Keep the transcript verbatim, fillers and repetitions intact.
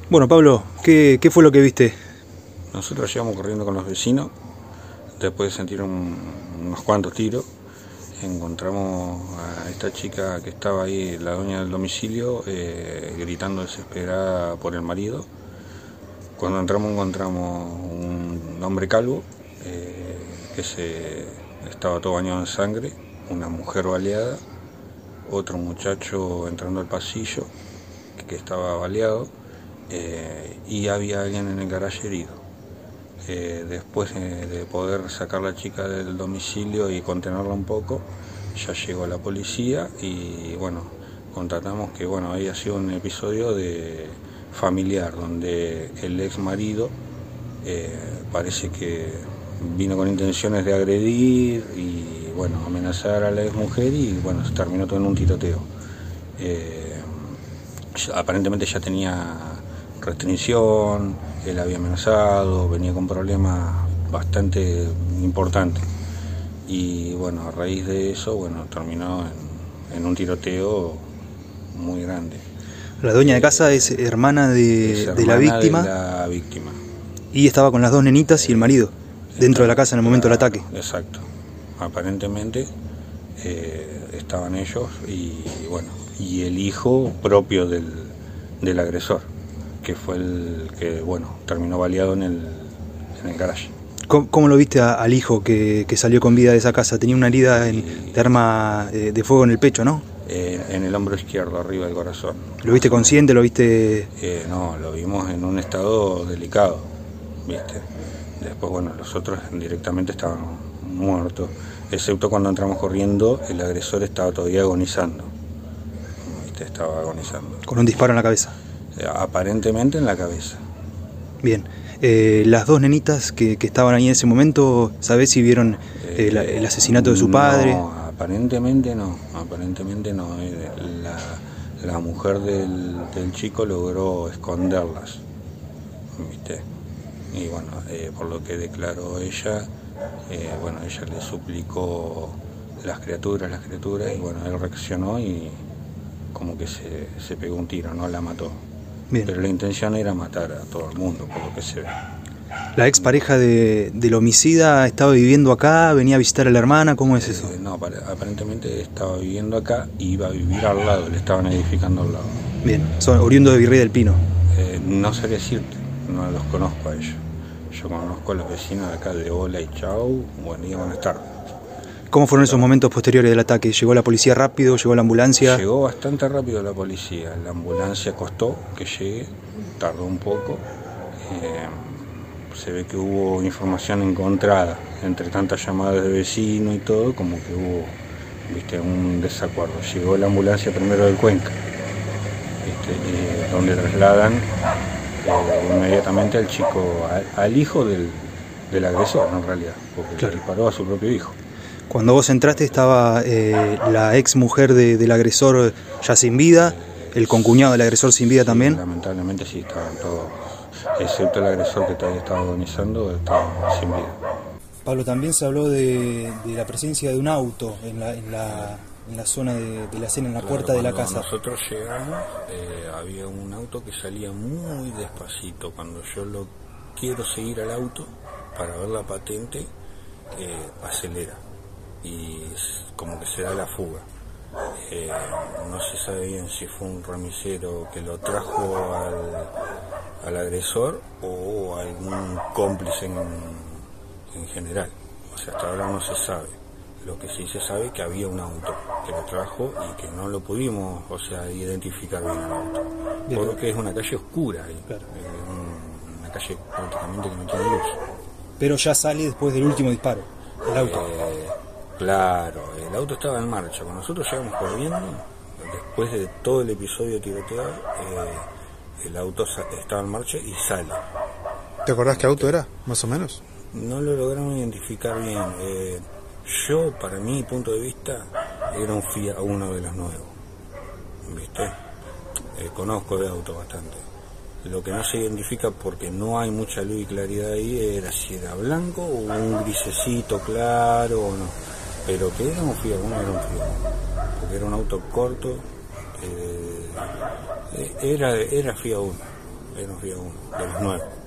Bueno, Pablo, ¿qué, qué fue lo que viste? Nosotros llegamos corriendo con los vecinos, después de sentir un, unos cuantos tiros, encontramos a esta chica que estaba ahí, la dueña del domicilio, eh, gritando desesperada por el marido. Cuando entramos encontramos un hombre calvo, eh, que se estaba todo bañado en sangre, una mujer baleada, otro muchacho entrando al pasillo que estaba baleado, eh, y había alguien en el garaje herido. Eh, después eh, de poder sacar a la chica del domicilio y contenerla un poco, ya llegó la policía y bueno, constatamos que bueno, había sido un episodio de familiar donde el ex marido eh, parece que vino con intenciones de agredir y bueno, amenazar a la ex mujer y bueno, se terminó todo en un tiroteo. Eh, aparentemente ya tenía restricción, él había amenazado, venía con problemas bastante importantes y bueno, a raíz de eso, bueno, terminó en, en un tiroteo muy grande. La dueña de casa es hermana de, es hermana de la víctima. de la víctima. Y estaba con las dos nenitas y el marido dentro de la casa en el momento del ataque. Exacto. Aparentemente eh, estaban ellos y bueno, y el hijo propio del, del agresor, que fue el que bueno, terminó baleado en el, en el garaje. ¿Cómo, cómo lo viste a, al hijo que, que salió con vida de esa casa? Tenía una herida en, de arma eh, de fuego en el pecho, ¿no? Eh, en el hombro izquierdo, arriba del corazón. ¿Lo viste consciente? ¿Lo viste...? Eh, no, lo vimos en un estado delicado, ¿viste? Después, bueno, los otros directamente estaban muertos, excepto cuando entramos corriendo, el agresor estaba todavía agonizando, ¿viste? Estaba agonizando. Con un disparo en la cabeza. Eh, aparentemente en la cabeza. Bien. Eh, las dos nenitas que, que estaban ahí en ese momento, ¿sabés si vieron eh, la, el asesinato de su padre? No, aparentemente no, aparentemente no. La, la mujer del, del chico logró esconderlas, ¿viste? Y bueno, eh, por lo que declaró ella, eh, bueno, ella le suplicó las criaturas, las criaturas, y bueno, él reaccionó y como que se, se pegó un tiro, no la mató. Bien. Pero la intención era matar a todo el mundo, por lo que se ve. ¿La expareja de, del homicida estaba viviendo acá, venía a visitar a la hermana? ¿Cómo es eso? Eh, no, aparentemente estaba viviendo acá y iba a vivir al lado, le estaban edificando al lado. Bien, son oriundos de Virrey del Pino. Eh, no sé qué decirte, no los conozco a ellos. Yo conozco a los vecinos de acá de hola y chau, buen día, buenas tardes. ¿Cómo fueron esos momentos posteriores del ataque? ¿Llegó la policía rápido? ¿Llegó la ambulancia? Llegó bastante rápido la policía. La ambulancia costó que llegue, tardó un poco. Eh, se ve que hubo información encontrada entre tantas llamadas de vecinos y todo, como que hubo, viste, un desacuerdo. Llegó la ambulancia primero del Cuenca, viste, eh, donde trasladan eh, inmediatamente al chico, a, al hijo del, del agresor, en realidad, porque claro, le disparó a su propio hijo. Cuando vos entraste estaba eh, la ex mujer de, del agresor ya sin vida, el concuñado del agresor sin vida sí, también. Lamentablemente sí, estaban todos, excepto el agresor que todavía estaba agonizando, estaba sin vida. Pablo, también se habló de, de la presencia de un auto en la, en la, en la zona de, de la escena, en la claro, puerta de la casa. Nosotros llegamos, eh, había un auto que salía muy despacito. Cuando yo lo quiero seguir al auto para ver la patente, eh, acelera y como que se da la fuga. Eh, no se sabe bien si fue un remisero que lo trajo al, al agresor o algún cómplice en, en general. O sea, hasta ahora no se sabe. Lo que sí se sabe es que había un auto que lo trajo y que no lo pudimos, o sea, identificar bien el auto. Bien. Porque es una calle oscura ahí, claro. eh, una calle prácticamente que no tiene luz. Pero ya sale después del último disparo, el auto. Eh, Claro, el auto estaba en marcha. Cuando nosotros llegamos corriendo, después de todo el episodio tiroteado, eh, el auto estaba en marcha y sale. ¿Te acordás qué auto era, más o menos? No lo lograron identificar bien. Eh, yo, para mi punto de vista, era un Fiat Uno de los nuevos. ¿Viste? Eh, conozco de auto bastante. Lo que no se identifica porque no hay mucha luz y claridad ahí era si era blanco o un grisecito claro o no. Pero que era un Fiat Uno, era un Fiat Uno, porque era un auto corto, eh, era, era Fiat Uno, ahí nos vio uno, de los nueve.